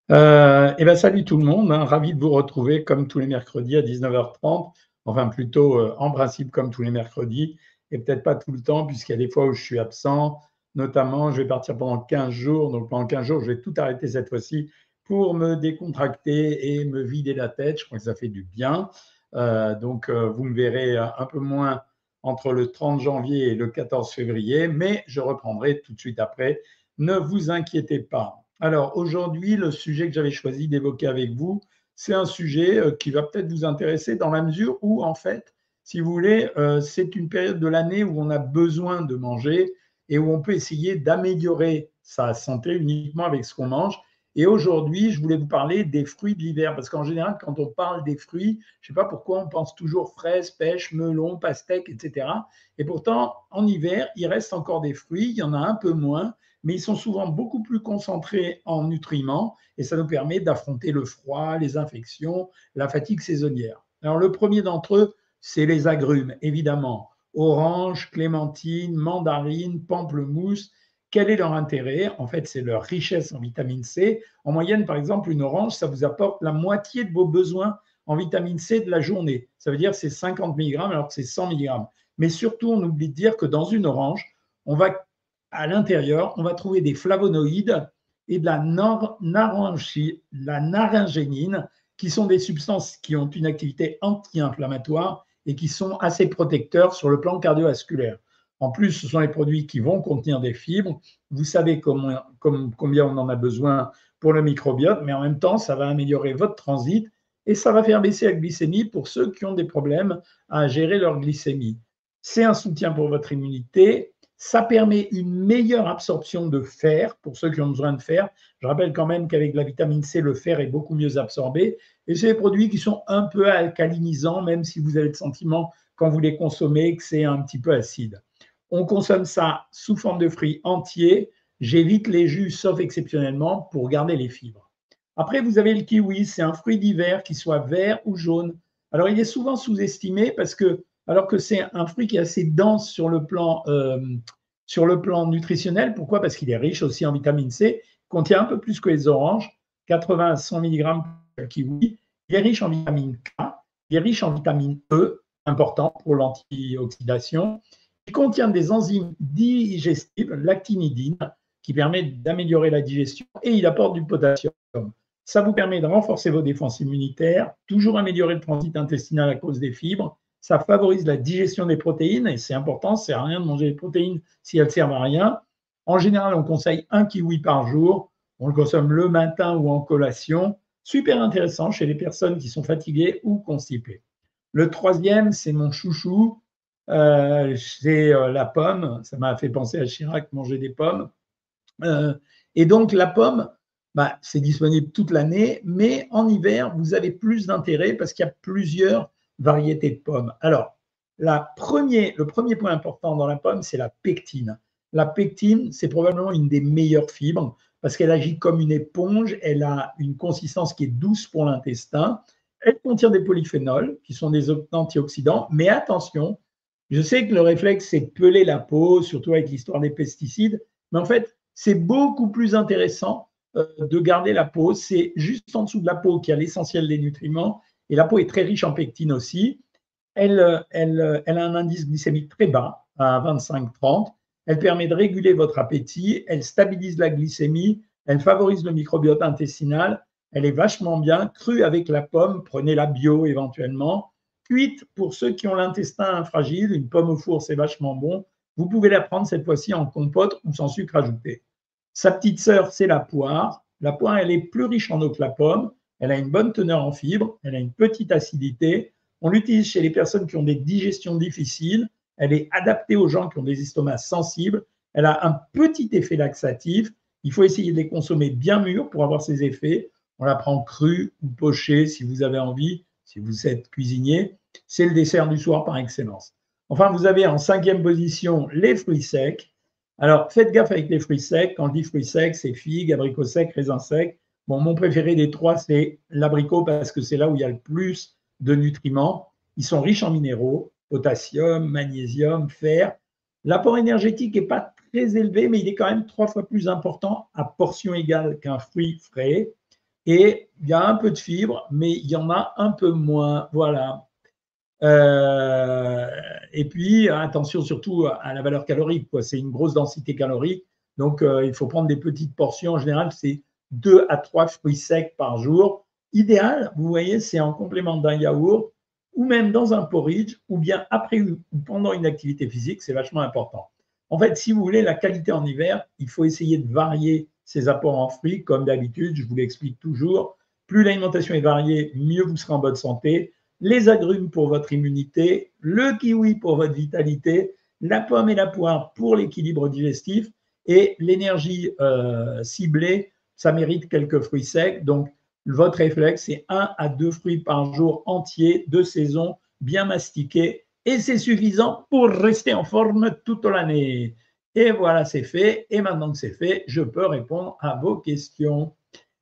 Eh ben, salut tout le monde, hein, ravi de vous retrouver comme tous les mercredis à 19h30. Enfin plutôt, en principe comme tous les mercredis et peut-être pas tout le temps puisqu'il y a des fois où je suis absent. Notamment, je vais partir pendant 15 jours, donc pendant 15 jours, je vais tout arrêter cette fois-ci pour me décontracter et me vider la tête. Je crois que ça fait du bien. Vous me verrez un peu moins entre le 30 janvier et le 14 février, mais je reprendrai tout de suite après. Ne vous inquiétez pas. Alors aujourd'hui, le sujet que j'avais choisi d'évoquer avec vous, c'est un sujet qui va peut-être vous intéresser dans la mesure où, en fait, si vous voulez, c'est une période de l'année où on a besoin de manger et où on peut essayer d'améliorer sa santé uniquement avec ce qu'on mange. Et aujourd'hui, je voulais vous parler des fruits de l'hiver, parce qu'en général, quand on parle des fruits, je ne sais pas pourquoi on pense toujours fraises, pêches, melons, pastèques, etc. Et pourtant, en hiver, il reste encore des fruits, il y en a un peu moins, mais ils sont souvent beaucoup plus concentrés en nutriments et ça nous permet d'affronter le froid, les infections, la fatigue saisonnière. Alors le premier d'entre eux, c'est les agrumes, évidemment. Orange, clémentine, mandarine, pamplemousse. Quel est leur intérêt? En fait, c'est leur richesse en vitamine C. En moyenne, par exemple, une orange, ça vous apporte la moitié de vos besoins en vitamine C de la journée. Ça veut dire que c'est 50 mg alors que c'est 100 mg. Mais surtout, on oublie de dire que dans une orange, on va à l'intérieur, on va trouver des flavonoïdes et de la naringénine, qui sont des substances qui ont une activité anti-inflammatoire et qui sont assez protecteurs sur le plan cardiovasculaire. En plus, ce sont les produits qui vont contenir des fibres. Vous savez combien on en a besoin pour le microbiote, mais en même temps, ça va améliorer votre transit et ça va faire baisser la glycémie pour ceux qui ont des problèmes à gérer leur glycémie. C'est un soutien pour votre immunité. Ça permet une meilleure absorption de fer pour ceux qui ont besoin de fer. Je rappelle quand même qu'avec la vitamine C, le fer est beaucoup mieux absorbé. Et c'est des produits qui sont un peu alcalinisants, même si vous avez le sentiment, quand vous les consommez, que c'est un petit peu acide. On consomme ça sous forme de fruits entiers. J'évite les jus, sauf exceptionnellement, pour garder les fibres. Après, vous avez le kiwi, c'est un fruit d'hiver qui soit vert ou jaune. Alors, il est souvent sous-estimé parce que, alors que c'est un fruit qui est assez dense sur le plan nutritionnel. Pourquoi? Parce qu'il est riche aussi en vitamine C, contient un peu plus que les oranges, 80 à 100 mg pour le kiwi. Il est riche en vitamine K, il est riche en vitamine E, important pour l'antioxydation. Il contient des enzymes digestives, l'actinidine, qui permet d'améliorer la digestion et il apporte du potassium. Ça vous permet de renforcer vos défenses immunitaires, toujours améliorer le transit intestinal à cause des fibres. Ça favorise la digestion des protéines et c'est important, ça ne sert à rien de manger des protéines si elles ne servent à rien. En général, on conseille un kiwi par jour. On le consomme le matin ou en collation. Super intéressant chez les personnes qui sont fatiguées ou constipées. Le troisième, c'est mon chouchou, c'est la pomme. Ça m'a fait penser à Chirac manger des pommes. Euh, et donc, la pomme, bah, c'est disponible toute l'année, mais en hiver, vous avez plus d'intérêt parce qu'il y a plusieurs variétés de pommes. Alors, le premier point important dans la pomme, c'est la pectine. La pectine, c'est probablement une des meilleures fibres parce qu'elle agit comme une éponge, elle a une consistance qui est douce pour l'intestin, elle contient des polyphénols qui sont des antioxydants, mais attention, je sais que le réflexe, c'est de peler la peau, surtout avec l'histoire des pesticides, mais en fait, c'est beaucoup plus intéressant de garder la peau. C'est juste en dessous de la peau qu'il y a l'essentiel des nutriments. Et la peau est très riche en pectine aussi. Elle a un indice glycémique très bas, à 25-30. Elle permet de réguler votre appétit. Elle stabilise la glycémie. Elle favorise le microbiote intestinal. Elle est vachement bien. Crue avec la pomme, prenez-la bio éventuellement. Cuite pour ceux qui ont l'intestin fragile. Une pomme au four, c'est vachement bon. Vous pouvez la prendre cette fois-ci en compote ou sans sucre ajouté. Sa petite sœur, c'est la poire. La poire, elle est plus riche en eau que la pomme. Elle a une bonne teneur en fibres. Elle a une petite acidité. On l'utilise chez les personnes qui ont des digestions difficiles. Elle est adaptée aux gens qui ont des estomacs sensibles. Elle a un petit effet laxatif. Il faut essayer de les consommer bien mûrs pour avoir ces effets. On la prend crue ou pochée si vous avez envie, si vous êtes cuisinier. C'est le dessert du soir par excellence. Enfin, vous avez en cinquième position les fruits secs. Alors, faites gaffe avec les fruits secs. Quand je dis fruits secs, c'est figues, abricots secs, raisins secs. Bon, mon préféré des trois, c'est l'abricot parce que c'est là où il y a le plus de nutriments. Ils sont riches en minéraux, potassium, magnésium, fer. L'apport énergétique n'est pas très élevé, mais il est quand même 3 fois plus important à portion égale qu'un fruit frais. Et il y a un peu de fibres, mais il y en a un peu moins. Voilà. Et puis, attention surtout à la valeur calorique. C'est une grosse densité calorique. Donc, il faut prendre des petites portions. En général, c'est 2 à 3 fruits secs par jour. Idéal, vous voyez, c'est en complément d'un yaourt ou même dans un porridge ou bien après ou pendant une activité physique. C'est vachement important. En fait, si vous voulez la qualité en hiver, il faut essayer de varier ses apports en fruits. Comme d'habitude, je vous l'explique toujours. Plus l'alimentation est variée, mieux vous serez en bonne santé. Les agrumes pour votre immunité, le kiwi pour votre vitalité, la pomme et la poire pour l'équilibre digestif et l'énergie ciblée, ça mérite quelques fruits secs. Donc, votre réflexe, c'est 1 à 2 fruits par jour entiers, de saison, bien mastiqués, et c'est suffisant pour rester en forme toute l'année. Et voilà, c'est fait. Et maintenant que c'est fait, je peux répondre à vos questions.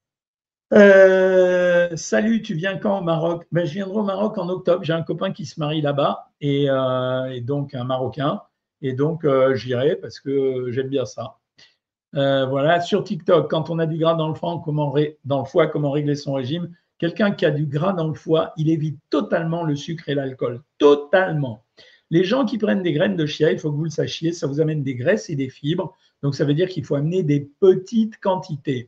Salut, tu viens quand au Maroc? Ben, je viendrai au Maroc en octobre. J'ai un copain qui se marie là-bas et donc un Marocain. Et donc j'irai parce que j'aime bien ça. Voilà, sur TikTok, quand on a du gras dans le foie, comment régler son régime? Quelqu'un qui a du gras dans le foie, il évite totalement le sucre et l'alcool. Totalement. Les gens qui prennent des graines de chia, il faut que vous le sachiez, ça vous amène des graisses et des fibres. Donc ça veut dire qu'il faut amener des petites quantités.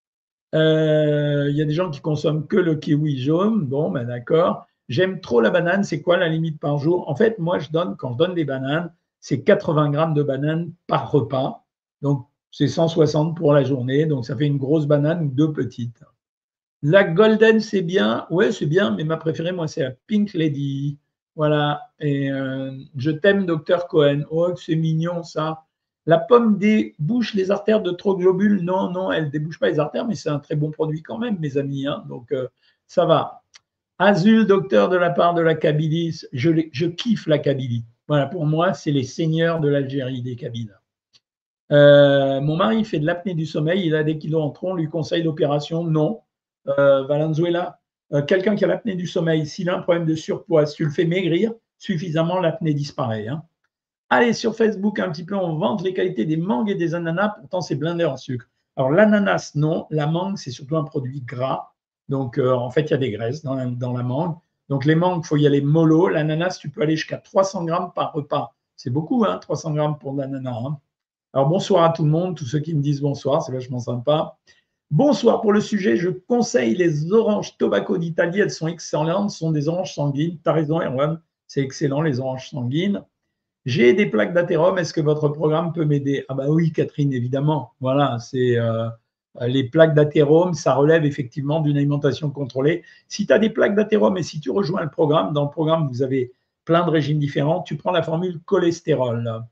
Il y a des gens qui consomment que le kiwi jaune. Bon, ben d'accord. J'aime trop la banane. C'est quoi la limite par jour? En fait, moi, quand je donne des bananes, c'est 80 grammes de bananes par repas. Donc, c'est 160 pour la journée. Donc, ça fait une grosse banane ou 2 petites. La golden, c'est bien. Ouais, c'est bien, mais ma préférée, moi, c'est la Pink Lady. Voilà. Et je t'aime, docteur Cohen. Oh, c'est mignon, ça. La pomme débouche les artères de trop globules. Non, non, elle ne débouche pas les artères, mais c'est un très bon produit quand même, mes amis. Hein. Donc, ça va. Azul, docteur de la part de la Kabylie. Je kiffe la Kabylie. Voilà, pour moi, c'est les seigneurs de l'Algérie, des Kabyles. Mon mari fait de l'apnée du sommeil. Il a des kilos en tronc. Lui conseille l'opération. Non. Valenzuela, quelqu'un qui a l'apnée du sommeil, s'il a un problème de surpoids, si tu le fais maigrir suffisamment, l'apnée disparaît. Hein. Allez, sur Facebook, un petit peu, on vante les qualités des mangues et des ananas, pourtant c'est blindé en sucre. Alors, l'ananas, non. La mangue, c'est surtout un produit gras. Donc, en fait, il y a des graisses dans la mangue. Donc, les mangues, il faut y aller mollo. L'ananas, tu peux aller jusqu'à 300 grammes par repas. C'est beaucoup, hein, 300 grammes pour l'ananas. Hein. Alors, bonsoir à tout le monde, tous ceux qui me disent bonsoir, c'est vachement sympa. Bonsoir pour le sujet. Je conseille les oranges Tobacco d'Italie. Elles sont excellentes. Ce sont des oranges sanguines. Tu as raison, Erwan. C'est excellent, les oranges sanguines. J'ai des plaques d'athérome. Est-ce que votre programme peut m'aider? Ah, bah oui, Catherine, évidemment. Voilà, c'est les plaques d'athérome. Ça relève effectivement d'une alimentation contrôlée. Si tu as des plaques d'athérome et si tu rejoins le programme, dans le programme, vous avez plein de régimes différents. Tu prends la formule cholestérol.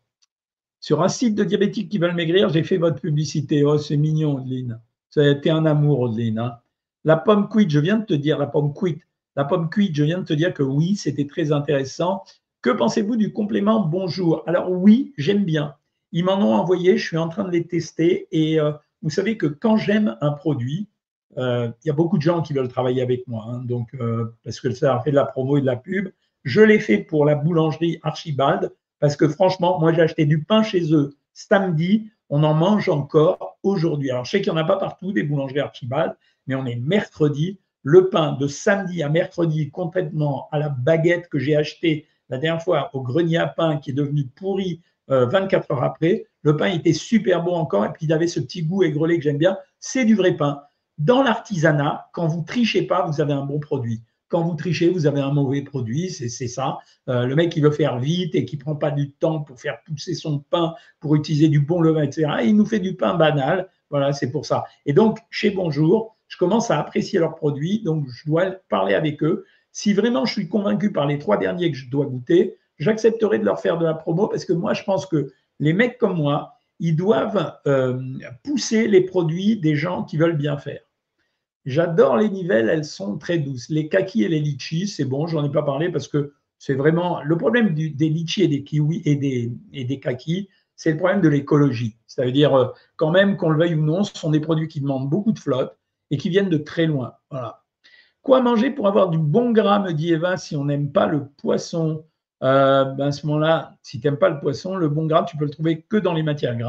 Sur un site de diabétiques qui veulent maigrir, j'ai fait votre publicité. Oh, c'est mignon, Odeline. Ça a été un amour, Odeline. Hein. La pomme cuite, je viens de te dire, la pomme cuite. La pomme cuite, je viens de te dire que oui, c'était très intéressant. Que pensez-vous du complément Bonjour? Alors oui, j'aime bien. Ils m'en ont envoyé, je suis en train de les tester. Et vous savez que quand j'aime un produit, il y a beaucoup de gens qui veulent travailler avec moi. Hein, donc, parce que ça a fait de la promo et de la pub. Je l'ai fait pour la boulangerie Archibald parce que franchement, moi, j'ai acheté du pain chez eux samedi. On en mange encore aujourd'hui. Alors, je sais qu'il n'y en a pas partout des boulangeries Archibald, mais on est mercredi. Le pain de samedi à mercredi, complètement à la baguette que j'ai acheté la dernière fois au grenier à pain, qui est devenu pourri 24 heures après. Le pain était super bon encore, et puis il avait ce petit goût aigrelé que j'aime bien. C'est du vrai pain. Dans l'artisanat, quand vous trichez pas, vous avez un bon produit. Quand vous trichez, vous avez un mauvais produit, c'est ça. Le mec qui veut faire vite et qui prend pas du temps pour faire pousser son pain, pour utiliser du bon levain, etc. Et il nous fait du pain banal. Voilà, c'est pour ça. Et donc, chez Bonjour, je commence à apprécier leurs produits, donc je dois parler avec eux. Si vraiment je suis convaincu par les 3 derniers que je dois goûter, j'accepterai de leur faire de la promo parce que moi, je pense que les mecs comme moi, ils doivent pousser les produits des gens qui veulent bien faire. J'adore les nivelles, elles sont très douces. Les kakis et les litchis, c'est bon, j'en ai pas parlé parce que c'est vraiment le problème des litchis et des kiwis et des kakis, c'est le problème de l'écologie. Ça veut dire, quand même, qu'on le veuille ou non, ce sont des produits qui demandent beaucoup de flotte et qui viennent de très loin. Voilà. Quoi manger pour avoir du bon gras, me dit Eva, si on n'aime pas le poisson? À ce moment-là, si tu n'aimes pas le poisson, le bon gras, tu peux le trouver que dans les matières grasses.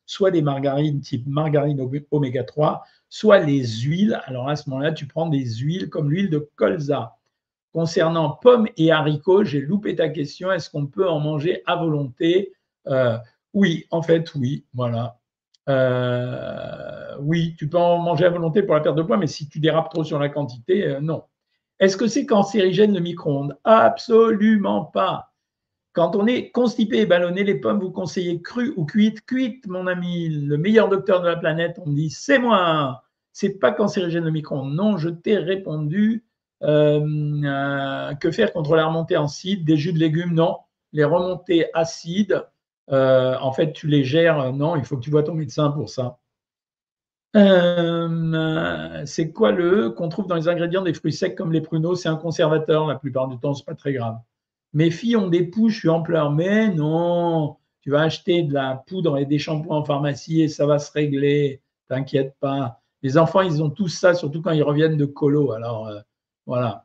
soit des margarines type margarine oméga 3, soit les huiles. Alors à ce moment-là, tu prends des huiles comme l'huile de colza. Concernant pommes et haricots, j'ai loupé ta question. Est-ce qu'on peut en manger à volonté? Oui, en fait, oui. Voilà. Oui, tu peux en manger à volonté pour la perte de poids, mais si tu dérapes trop sur la quantité, non. Est-ce que c'est cancérigène le micro-ondes? Absolument pas. Quand on est constipé et ballonné, les pommes, vous conseillez crues ou cuites? Cuites, mon ami, le meilleur docteur de la planète, on me dit, c'est moi. C'est pas cancérigène le micro-ondes. Non, je t'ai répondu. Que faire contre la remontée acide des jus de légumes? Non. Les remontées acides, en fait, tu les gères. Non, il faut que tu vois ton médecin pour ça. C'est quoi le E qu'on trouve dans les ingrédients des fruits secs comme les pruneaux? C'est un conservateur la plupart du temps, c'est pas très grave. Mes filles ont des poux, je suis en pleurs. Mais non, tu vas acheter de la poudre et des shampoings en pharmacie et ça va se régler. T'inquiète pas. Les enfants, ils ont tous ça, surtout quand ils reviennent de colo. Alors, voilà.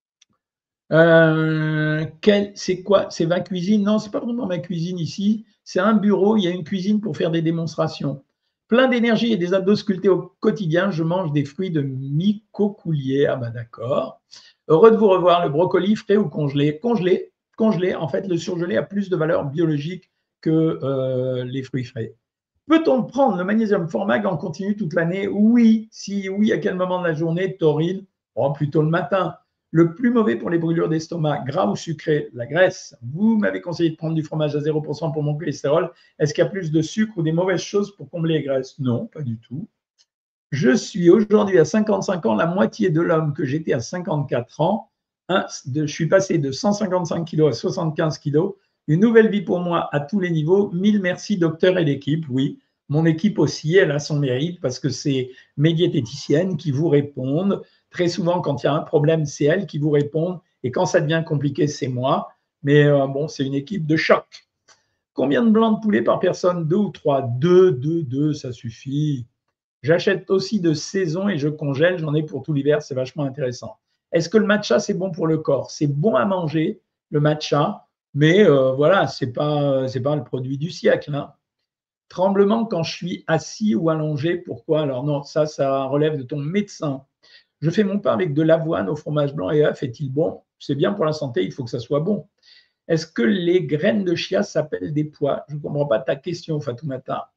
C'est quoi? C'est ma cuisine? Non, c'est pas vraiment ma cuisine ici. C'est un bureau. Il y a une cuisine pour faire des démonstrations. Plein d'énergie et des abdos sculptés au quotidien. Je mange des fruits de mycocoulier. Ah ben d'accord. Heureux de vous revoir. Le brocoli frais ou congelé? Congelé. Congelé. En fait, le surgelé a plus de valeur biologique que les fruits frais. Peut-on prendre le magnésium Formag en continu toute l'année? Oui. Si oui, à quel moment de la journée? Taurine? Oh, plutôt le matin. Le plus mauvais pour les brûlures d'estomac, gras ou sucré? La graisse. Vous m'avez conseillé de prendre du fromage à 0% pour mon cholestérol. Est-ce qu'il y a plus de sucre ou des mauvaises choses pour combler les graisses? Non, pas du tout. Je suis aujourd'hui à 55 ans, la moitié de l'homme que j'étais à 54 ans. Je suis passé de 155 kg à 75 kg. Une nouvelle vie pour moi à tous les niveaux. Mille merci, docteur et l'équipe. Oui, mon équipe aussi, elle a son mérite parce que c'est mes diététiciennes qui vous répondent. Très souvent, quand il y a un problème, c'est elles qui vous répondent. Et quand ça devient compliqué, c'est moi. Mais bon, c'est une équipe de choc. Combien de blancs de poulet par personne? Deux ou trois? Deux, ça suffit. J'achète aussi de saison et je congèle. J'en ai pour tout l'hiver. C'est vachement intéressant. Est-ce que le matcha, c'est bon pour le corps? C'est bon à manger, le matcha. Mais voilà, c'est pas le produit du siècle. Hein. Tremblement quand je suis assis ou allongé. Pourquoi? Alors non, ça relève de ton médecin. Je fais mon pain avec de l'avoine au fromage blanc et œuf. Est-il bon? C'est bien pour la santé, il faut que ça soit bon. Est-ce que les graines de chia s'appellent des pois? Je ne comprends pas ta question, Fatoumata.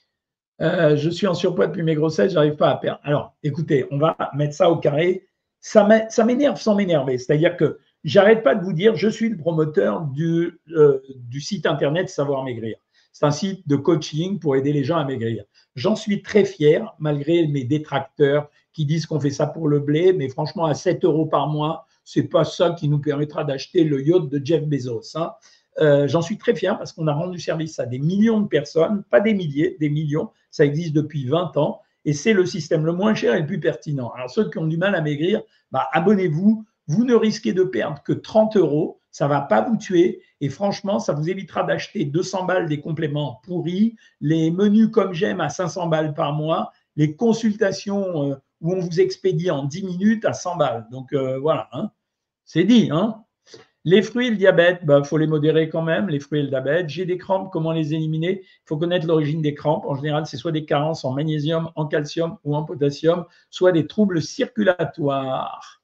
Je suis en surpoids depuis mes grossesses, j'arrive pas à perdre. Alors, écoutez, on va mettre ça au carré. Ça m'énerve sans m'énerver. C'est-à-dire que j'arrête pas de vous dire, je suis le promoteur du site internet Savoir Maigrir. C'est un site de coaching pour aider les gens à maigrir. J'en suis très fier, malgré mes détracteurs qui disent qu'on fait ça pour le blé, mais franchement, à 7 € par mois, c'est pas ça qui nous permettra d'acheter le yacht de Jeff Bezos. Hein. J'en suis très fier parce qu'on a rendu service à des millions de personnes, pas des milliers, des millions. Ça existe depuis 20 ans et c'est le système le moins cher et le plus pertinent. Alors, ceux qui ont du mal à maigrir, abonnez-vous. Vous ne risquez de perdre que 30 €. Ça ne va pas vous tuer et franchement, ça vous évitera d'acheter 200 balles des compléments pourris, les menus comme j'aime à 500 balles par mois, les consultations où on vous expédie en 10 minutes à 100 balles. Donc voilà, hein. C'est dit. Hein. Les fruits et le diabète, faut les modérer quand même, les fruits et le diabète. J'ai des crampes, comment les éliminer? Il faut connaître l'origine des crampes. En général, c'est soit des carences en magnésium, en calcium ou en potassium, soit des troubles circulatoires.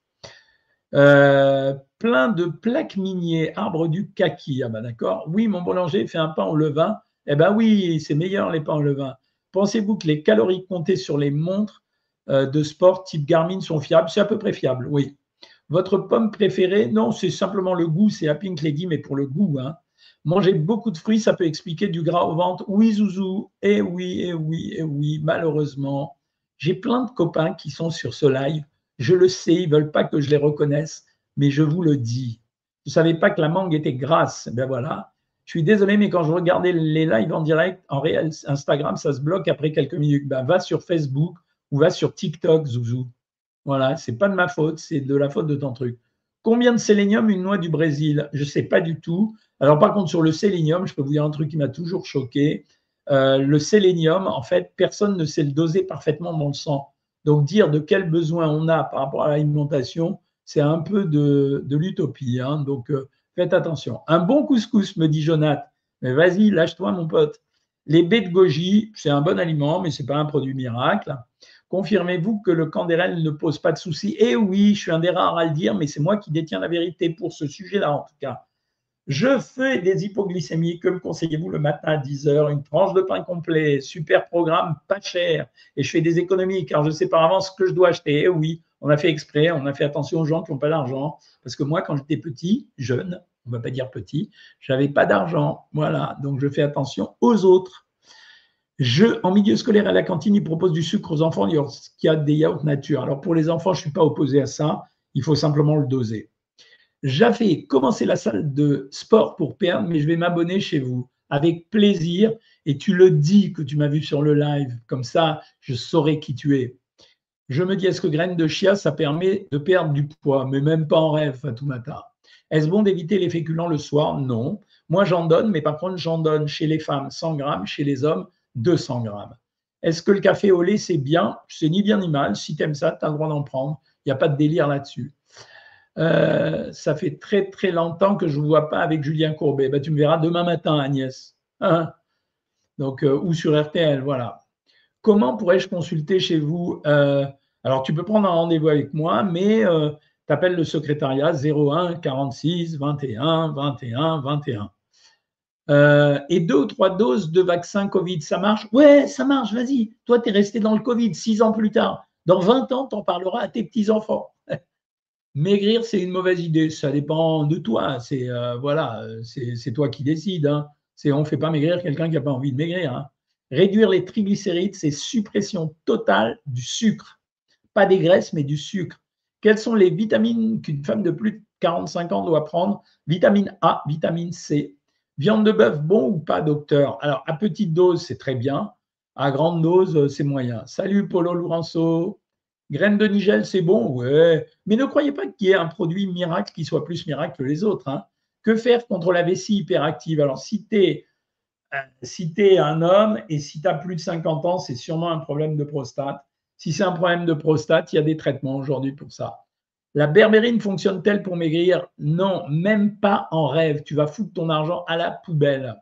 Plein de plaques miniers, arbre du kaki. Ah ben d'accord. Oui, mon boulanger fait un pain au levain. Eh ben oui, c'est meilleur les pains au levain. Pensez-vous que les calories comptées sur les montres de sport type Garmin sont fiables? C'est à peu près fiable, oui. Votre pomme préférée? Non, c'est simplement le goût, c'est la Pink Lady, mais pour le goût. Hein. Manger beaucoup de fruits, ça peut expliquer du gras au ventre. Oui, Zouzou, eh oui, eh oui, eh oui, malheureusement. J'ai plein de copains qui sont sur ce live. Je le sais, ils ne veulent pas que je les reconnaisse, mais je vous le dis. Je ne savais pas que la mangue était grasse. Ben voilà. Je suis désolé, mais quand je regardais les lives en direct, en réel, Instagram, ça se bloque après quelques minutes. Ben, va sur Facebook ou va sur TikTok, Zouzou. Voilà, c'est pas de ma faute, c'est de la faute de ton truc. Combien de sélénium une noix du Brésil? Je ne sais pas du tout. Alors par contre, sur le sélénium, je peux vous dire un truc qui m'a toujours choqué. Le sélénium, en fait, personne ne sait le doser parfaitement dans le sang. Donc dire de quel besoin on a par rapport à l'alimentation, c'est un peu de l'utopie. Hein. Donc faites attention. Un bon couscous, me dit Jonathan. Mais vas-y, lâche-toi, mon pote. Les baies de goji, c'est un bon aliment, mais ce n'est pas un produit miracle. Confirmez-vous que le Canderel ne pose pas de soucis? Eh oui, je suis un des rares à le dire, mais c'est moi qui détiens la vérité pour ce sujet-là, en tout cas. Je fais des hypoglycémies, que me conseillez-vous le matin à 10 heures? Une tranche de pain complet, super programme, pas cher. Et je fais des économies car je sais par avance ce que je dois acheter. Et oui, on a fait exprès, on a fait attention aux gens qui n'ont pas d'argent. Parce que moi, quand j'étais petit, jeune, on ne va pas dire petit, je n'avais pas d'argent. Voilà, donc je fais attention aux autres. En milieu scolaire, à la cantine, ils proposent du sucre aux enfants lorsqu'il y a des yaourts nature. Alors pour les enfants, je ne suis pas opposé à ça. Il faut simplement le doser. J'avais commencé la salle de sport pour perdre, mais je vais m'abonner chez vous avec plaisir. Et tu le dis que tu m'as vu sur le live, comme ça, je saurai qui tu es. Je me dis, est-ce que graines de chia, ça permet de perdre du poids? Mais même pas en rêve, Fatoumata. Est-ce bon d'éviter les féculents le soir? Non. Moi, j'en donne, mais par contre, j'en donne chez les femmes 100 grammes, chez les hommes 200 grammes. Est-ce que le café au lait, c'est bien? C'est ni bien ni mal. Si tu aimes ça, tu as le droit d'en prendre. Il n'y a pas de délire là-dessus. Ça fait très très longtemps que je ne vous vois pas avec Julien Courbet. Ben, tu me verras demain matin, Agnès. Hein? Donc, ou sur RTL, voilà. Comment pourrais-je consulter chez vous? Alors, tu peux prendre un rendez-vous avec moi, mais tu appelles le secrétariat 01 46 21 21 21. Et 2 ou 3 doses de vaccin Covid, ça marche? Ouais, ça marche, vas-y. Toi, tu es resté dans le Covid 6 ans plus tard. Dans 20 ans, tu en parleras à tes petits-enfants. Maigrir, c'est une mauvaise idée. Ça dépend de toi. Voilà, c'est toi qui décides. Hein. On ne fait pas maigrir quelqu'un qui n'a pas envie de maigrir. Hein. Réduire les triglycérides, c'est suppression totale du sucre. Pas des graisses, mais du sucre. Quelles sont les vitamines qu'une femme de plus de 45 ans doit prendre? Vitamine A, vitamine C. Viande de bœuf, bon ou pas, docteur? Alors, à petite dose, c'est très bien. À grande dose, c'est moyen. Salut, Polo Lourenço. Graines de nigel, c'est bon? Ouais. Mais ne croyez pas qu'il y ait un produit miracle qui soit plus miracle que les autres. Hein. Que faire contre la vessie hyperactive? Alors, si tu es un homme et si tu as plus de 50 ans, c'est sûrement un problème de prostate. Si c'est un problème de prostate, il y a des traitements aujourd'hui pour ça. La berbérine fonctionne-t-elle pour maigrir? Non, même pas en rêve. Tu vas foutre ton argent à la poubelle.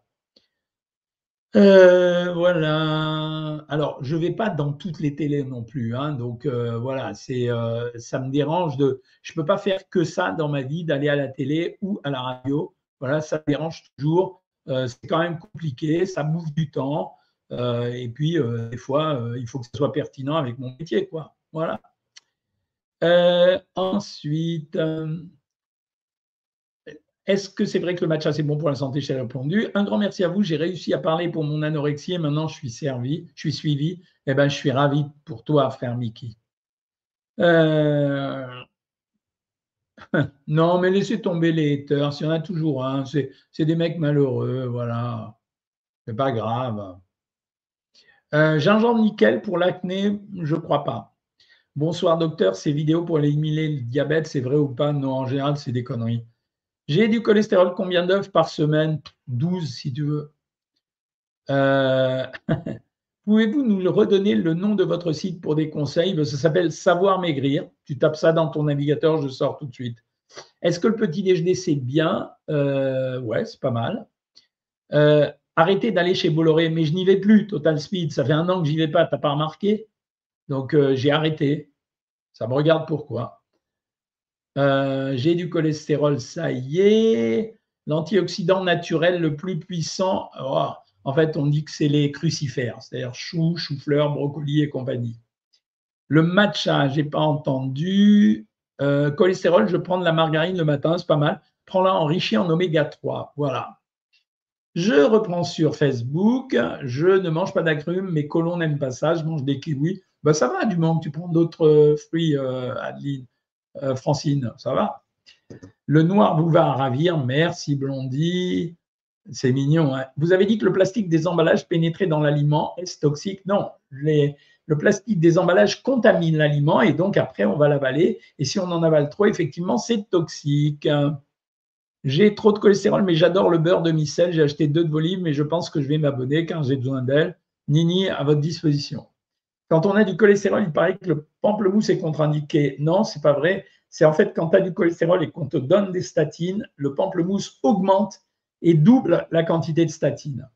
Voilà. Alors, je ne vais pas dans toutes les télés non plus. Hein, donc, voilà, ça me dérange je ne peux pas faire que ça dans ma vie, d'aller à la télé ou à la radio. Voilà, ça me dérange toujours. C'est quand même compliqué, ça bouffe du temps. Et puis, des fois, il faut que ce soit pertinent avec mon métier, quoi. Voilà. Ensuite, est-ce que c'est vrai que le matcha, c'est bon pour la santé? J'ai répondu. Un grand merci à vous. J'ai réussi à parler pour mon anorexie et maintenant je suis suivi. Eh ben, je suis ravi pour toi, frère Mickey. Non, mais laissez tomber les haters. Il y en a toujours un. C'est des mecs malheureux. Voilà. C'est pas grave. Gingembre nickel pour l'acné, je crois pas. Bonsoir, docteur. Ces vidéos pour éliminer le diabète, c'est vrai ou pas? Non, en général, c'est des conneries. J'ai du cholestérol, combien d'œufs par semaine? 12 si tu veux. Pouvez-vous nous redonner le nom de votre site pour des conseils? Ça s'appelle Savoir Maigrir. Tu tapes ça dans ton navigateur, je sors tout de suite. Est-ce que le petit déjeuner, c'est bien? Ouais, c'est pas mal. Arrêtez d'aller chez Bolloré, mais je n'y vais plus, Total Speed. Ça fait 1 an que j'y vais pas, t'as pas remarqué? Donc, j'ai arrêté. Ça me regarde pourquoi. J'ai du cholestérol, ça y est. L'antioxydant naturel le plus puissant, oh, en fait, on dit que c'est les crucifères, c'est-à-dire choux, chou-fleur, brocoli et compagnie. Le matcha, je n'ai pas entendu. Cholestérol, je prends de la margarine le matin, c'est pas mal. Prends-la enrichie en oméga 3. Voilà. Je reprends sur Facebook. Je ne mange pas d'agrumes, mes colons n'aiment pas ça. Je mange des kiwis. Ben, ça va, du moment que tu prends d'autres fruits, Adeline. Francine, ça va? Le noir vous va à ravir. Merci, Blondie. C'est mignon. Hein. Vous avez dit que le plastique des emballages pénétrait dans l'aliment. Est-ce toxique? Non. Le plastique des emballages contamine l'aliment et donc après, on va l'avaler. Et si on en avale trop, effectivement, c'est toxique. J'ai trop de cholestérol, mais j'adore le beurre de micelle. J'ai acheté 2 de vos livres, mais je pense que je vais m'abonner car j'ai besoin d'elle. Nini, à votre disposition. Quand on a du cholestérol, il paraît que le pamplemousse est contre-indiqué. Non, c'est pas vrai. C'est en fait quand tu as du cholestérol et qu'on te donne des statines, le pamplemousse augmente et double la quantité de statines.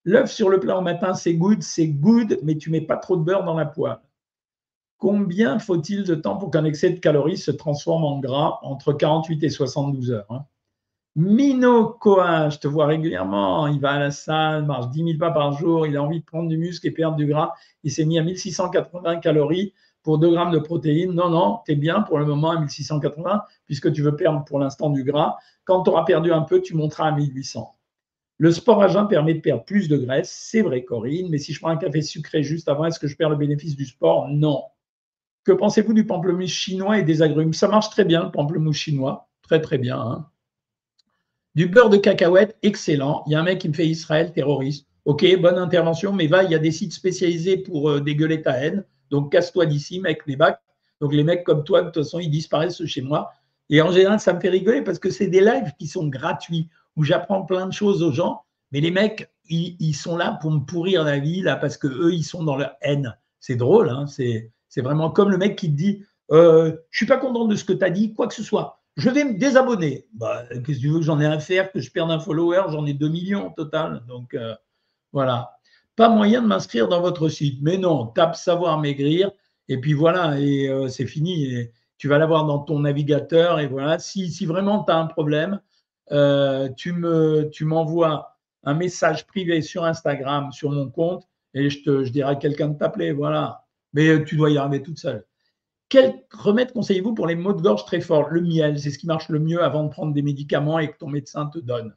L'œuf sur le plat au matin, c'est good, mais tu mets pas trop de beurre dans la poêle. Combien faut-il de temps pour qu'un excès de calories se transforme en gras? Entre 48 et 72 heures. Hein. Mino Koa, je te vois régulièrement, il va à la salle, marche 10 000 pas par jour, il a envie de prendre du muscle et perdre du gras. Il s'est mis à 1680 calories pour 2 grammes de protéines. Non, non, tu es bien pour le moment à 1680 puisque tu veux perdre pour l'instant du gras. Quand tu auras perdu un peu, tu monteras à 1800. Le sport à jeun permet de perdre plus de graisse, c'est vrai Corinne, mais si je prends un café sucré juste avant, est-ce que je perds le bénéfice du sport? Non. Que pensez-vous du pamplemousse chinois et des agrumes? Ça marche très bien, le pamplemousse chinois. Très, très bien. Hein. Du beurre de cacahuète, excellent. Il y a un mec qui me fait Israël terroriste. Ok, bonne intervention, mais va, il y a des sites spécialisés pour dégueuler ta haine. Donc, casse-toi d'ici, mec, les bacs. Donc, les mecs comme toi, de toute façon, ils disparaissent chez moi. Et en général, ça me fait rigoler parce que c'est des lives qui sont gratuits, où j'apprends plein de choses aux gens. Mais les mecs, ils sont là pour me pourrir la vie, là, parce qu'eux, ils sont dans leur haine. C'est drôle, hein, c'est vraiment comme le mec qui te dit je ne suis pas content de ce que tu as dit, quoi que ce soit. Je vais me désabonner. Bah, qu'est-ce que tu veux que j'en ai à faire, que je perde un follower? J'en ai 2 millions au total. Donc, voilà. Pas moyen de m'inscrire dans votre site. Mais non, tape savoir maigrir. Et puis voilà, et c'est fini. Et tu vas l'avoir dans ton navigateur. Et voilà, si vraiment tu as un problème, tu m'envoies un message privé sur Instagram, sur mon compte, et je dirai à quelqu'un de t'appeler. Voilà. Mais tu dois y arriver toute seule. Quel remède conseillez-vous pour les maux de gorge très forts? Le miel, c'est ce qui marche le mieux avant de prendre des médicaments et que ton médecin te donne.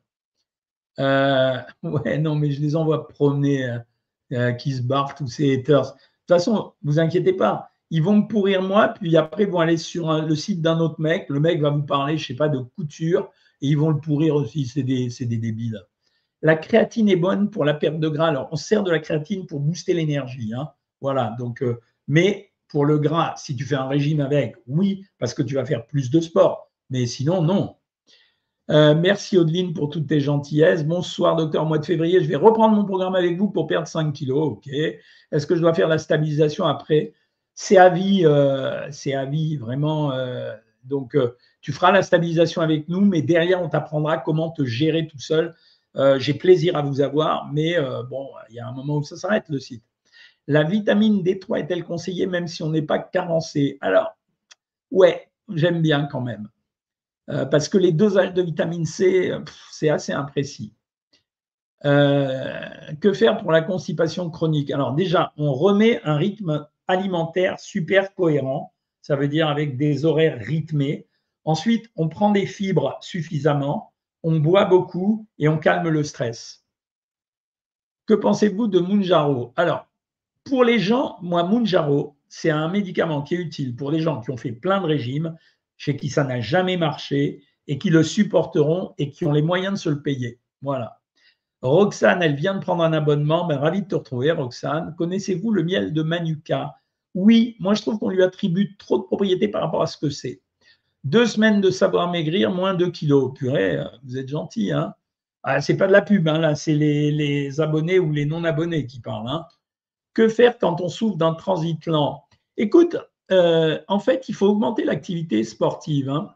Ouais, non, mais je les envoie promener, qui se barrent, tous ces haters. De toute façon, vous inquiétez pas, ils vont me pourrir moi, puis après, ils vont aller sur le site d'un autre mec. Le mec va vous parler, je sais pas, de couture, et ils vont le pourrir aussi. C'est des débiles. La créatine est bonne pour la perte de gras. Alors, on sert de la créatine pour booster l'énergie. Hein. Voilà. Donc, mais pour le gras, si tu fais un régime avec, oui, parce que tu vas faire plus de sport. Mais sinon, non. Merci Audeline pour toutes tes gentillesses. Bonsoir docteur, mois de février, je vais reprendre mon programme avec vous pour perdre 5 kilos. Ok. Est-ce que je dois faire la stabilisation après? C'est à vie vraiment. Donc, tu feras la stabilisation avec nous, mais derrière, on t'apprendra comment te gérer tout seul. J'ai plaisir à vous avoir, mais bon, il y a un moment où ça s'arrête le site. La vitamine D3 est-elle conseillée même si on n'est pas carencé? Alors, ouais, j'aime bien quand même. Parce que les dosages de vitamine C, c'est assez imprécis. Que faire pour la constipation chronique? Alors déjà, on remet un rythme alimentaire super cohérent, ça veut dire avec des horaires rythmés. Ensuite, on prend des fibres suffisamment, on boit beaucoup et on calme le stress. Que pensez-vous de Mounjaro? Alors, pour les gens, moi, Mounjaro, c'est un médicament qui est utile pour des gens qui ont fait plein de régimes, chez qui ça n'a jamais marché et qui le supporteront et qui ont les moyens de se le payer. Voilà. Roxane, elle vient de prendre un abonnement. Ben, ravi de te retrouver, Roxane. Connaissez-vous le miel de Manuka? Oui, moi je trouve qu'on lui attribue trop de propriétés par rapport à ce que c'est. 2 semaines de savoir maigrir, moins 2 kilos. Purée, vous êtes gentil, hein? Ah, c'est pas de la pub, hein, là, c'est les abonnés ou les non-abonnés qui parlent. Hein. Que faire quand on souffre d'un transit lent? Écoute, en fait, il faut augmenter l'activité sportive. Hein.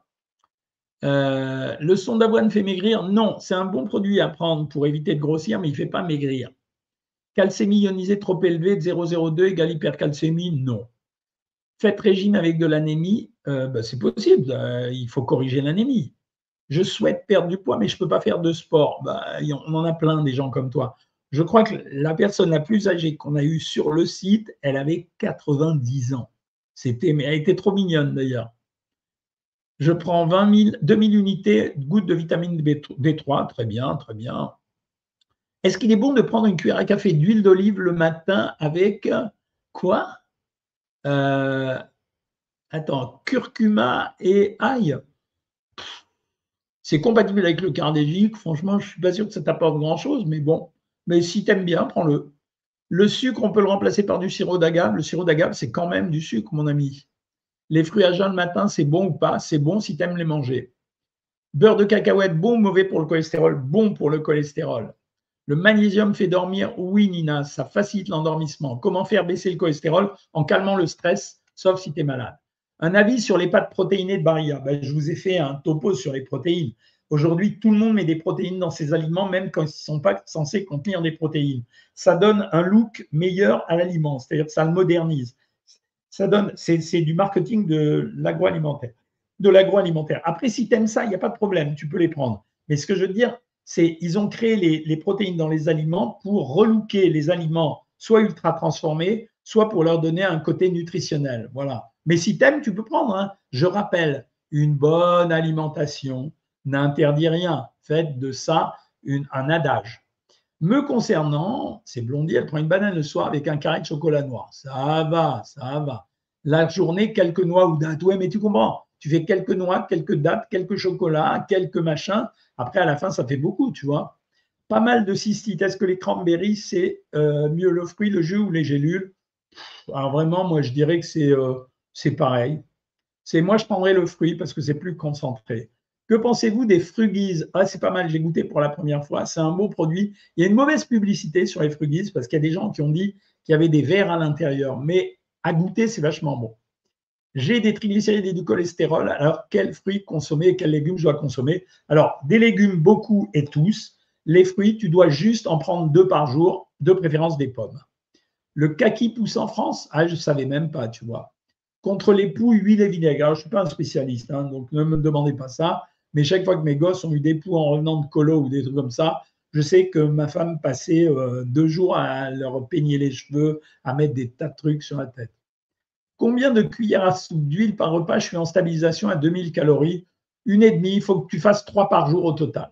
Le son d'avoine fait maigrir? Non, c'est un bon produit à prendre pour éviter de grossir, mais il ne fait pas maigrir. Calcémie ionisée trop élevée de 0,02 égale hypercalcémie? Non. Faites régime avec de l'anémie? C'est possible, il faut corriger l'anémie. Je souhaite perdre du poids, mais je ne peux pas faire de sport. On en a plein des gens comme toi. Je crois que la personne la plus âgée qu'on a eue sur le site, elle avait 90 ans. Mais elle était trop mignonne d'ailleurs. Je prends 2000 unités de gouttes de vitamine D3. Très bien, très bien. Est-ce qu'il est bon de prendre une cuillère à café d'huile d'olive le matin avec quoi? Attends, curcuma et ail. C'est compatible avec le cardégique. Franchement, je ne suis pas sûr que ça t'apporte grand-chose, mais bon. Mais si tu aimes bien, prends-le. Le sucre, on peut le remplacer par du sirop d'agave. Le sirop d'agave, c'est quand même du sucre, mon ami. Les fruits à jeun le matin, c'est bon ou pas? C'est bon si tu aimes les manger. Beurre de cacahuète, bon ou mauvais pour le cholestérol? Bon pour le cholestérol. Le magnésium fait dormir? Oui, Nina, ça facilite l'endormissement. Comment faire baisser le cholestérol? En calmant le stress, sauf si tu es malade. Un avis sur les pâtes protéinées de Barilla. Je vous ai fait un topo sur les protéines. Aujourd'hui, tout le monde met des protéines dans ses aliments, même quand ils ne sont pas censés contenir des protéines. Ça donne un look meilleur à l'aliment, c'est-à-dire que ça le modernise. Ça donne, c'est du marketing de l'agroalimentaire. Après, si tu aimes ça, il n'y a pas de problème, tu peux les prendre. Mais ce que je veux dire, c'est qu'ils ont créé les protéines dans les aliments pour relooker les aliments, soit ultra transformés, soit pour leur donner un côté nutritionnel. Voilà. Mais si tu aimes, tu peux prendre. Hein. Je rappelle, une bonne alimentation n'interdit rien. Faites de ça un adage. Me concernant, c'est Blondie, elle prend une banane le soir avec un carré de chocolat noir. Ça va, ça va. La journée, quelques noix ou dattes. Ouais, mais tu comprends. Tu fais quelques noix, quelques dattes, quelques chocolats, quelques machins. Après, à la fin, ça fait beaucoup, tu vois. Pas mal de cystites. Est-ce que les cranberries, c'est mieux le fruit, le jus ou les gélules? Alors vraiment, moi, je dirais que c'est pareil. Moi, je prendrais le fruit parce que c'est plus concentré. Que pensez-vous des Fruggies? Ah, c'est pas mal, j'ai goûté pour la première fois. C'est un beau produit. Il y a une mauvaise publicité sur les Fruggies parce qu'il y a des gens qui ont dit qu'il y avait des vers à l'intérieur. Mais à goûter, c'est vachement bon. J'ai des triglycérides et du cholestérol. Alors, quels fruits consommer et quels légumes je dois consommer? Alors, des légumes, beaucoup et tous. Les fruits, tu dois juste en prendre 2 par jour, de préférence des pommes. Le kaki pousse en France? Ah, je ne savais même pas, tu vois. Contre les poux, huile et vinaigre. Alors, je ne suis pas un spécialiste, hein, donc ne me demandez pas ça. Mais chaque fois que mes gosses ont eu des poux en revenant de colo ou des trucs comme ça, je sais que ma femme passait 2 jours à leur peigner les cheveux, à mettre des tas de trucs sur la tête. Combien de cuillères à soupe d'huile par repas? Je suis en stabilisation à 2000 calories. 1,5. Il faut que tu fasses 3 par jour au total.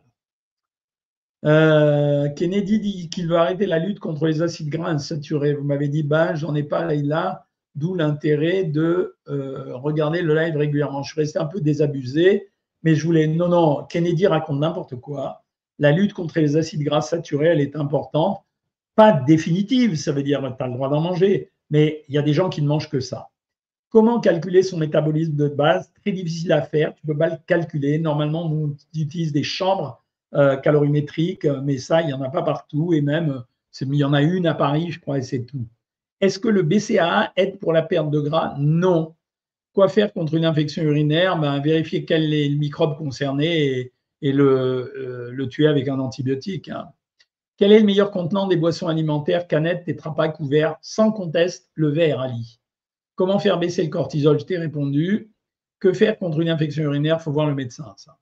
Kennedy dit qu'il veut arrêter la lutte contre les acides gras insaturés. Vous m'avez dit, ben, j'en ai pas là, d'où l'intérêt de regarder le live régulièrement. Je suis resté un peu désabusé, mais je voulais. Non, Kennedy raconte n'importe quoi. La lutte contre les acides gras saturés, elle est importante. Pas définitive, ça veut dire que tu as le droit d'en manger, mais il y a des gens qui ne mangent que ça. Comment calculer son métabolisme de base? Très difficile à faire, tu ne peux pas le calculer. Normalement, on utilise des chambres calorimétriques, mais ça, il n'y en a pas partout. Et même, il y en a une à Paris, je crois, et c'est tout. Est-ce que le BCAA aide pour la perte de gras? Non. Quoi faire contre une infection urinaire? Vérifier quel est le microbe concerné et le tuer avec un antibiotique. Hein. Quel est le meilleur contenant des boissons alimentaires, canettes, Tetra Pak ou verre? Sans conteste, le verre, Ali. Comment faire baisser le cortisol? Je t'ai répondu. Que faire contre une infection urinaire? Il faut voir le médecin, ça.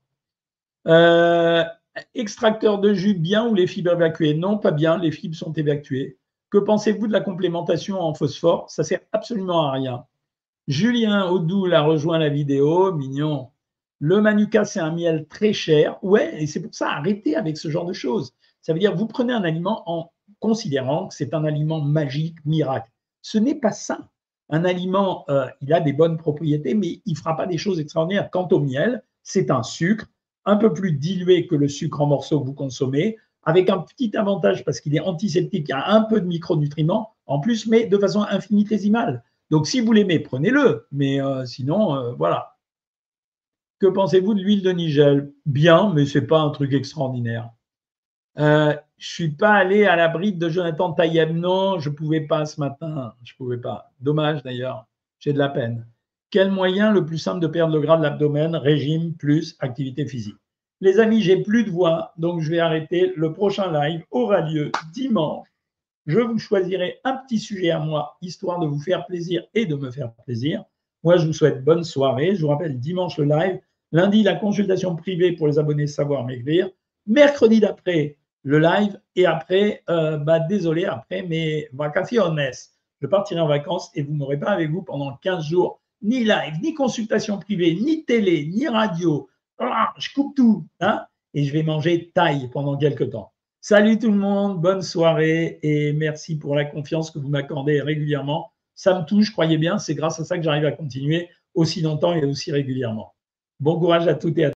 Extracteur de jus, bien ou les fibres évacuées? Non, pas bien, les fibres sont évacuées. Que pensez-vous de la complémentation en phosphore? Ça sert absolument à rien. Julien Audoul a rejoint la vidéo, mignon. Le Manuka, c'est un miel très cher. Ouais, et c'est pour ça, arrêtez avec ce genre de choses. Ça veut dire, vous prenez un aliment en considérant que c'est un aliment magique, miracle. Ce n'est pas ça. Un aliment, il a des bonnes propriétés, mais il ne fera pas des choses extraordinaires. Quant au miel, c'est un sucre un peu plus dilué que le sucre en morceaux que vous consommez, avec un petit avantage parce qu'il est antiseptique, il y a un peu de micronutriments en plus, mais de façon infinitésimale. Donc, si vous l'aimez, prenez-le, mais sinon, voilà. Que pensez-vous de l'huile de Nigel? Bien, mais ce n'est pas un truc extraordinaire. Je ne suis pas allé à la bride de Jonathan Taïeb. Non, je ne pouvais pas ce matin. Je ne pouvais pas. Dommage d'ailleurs. J'ai de la peine. Quel moyen le plus simple de perdre le gras de l'abdomen? Régime plus activité physique. Les amis, j'ai plus de voix, donc je vais arrêter. Le prochain live aura lieu dimanche. Je vous choisirai un petit sujet à moi, histoire de vous faire plaisir et de me faire plaisir. Moi, je vous souhaite bonne soirée. Je vous rappelle, dimanche le live. Lundi, la consultation privée pour les abonnés Savoir Maigrir. Mercredi d'après, le live. Et après, désolé, après mes vacaciones. Je partirai en vacances et vous n'aurez pas avec vous pendant 15 jours ni live, ni consultation privée, ni télé, ni radio. Je coupe tout. Hein, et je vais manger taille pendant quelques temps. Salut tout le monde, bonne soirée et merci pour la confiance que vous m'accordez régulièrement. Ça me touche, croyez bien, c'est grâce à ça que j'arrive à continuer aussi longtemps et aussi régulièrement. Bon courage à toutes et à tous.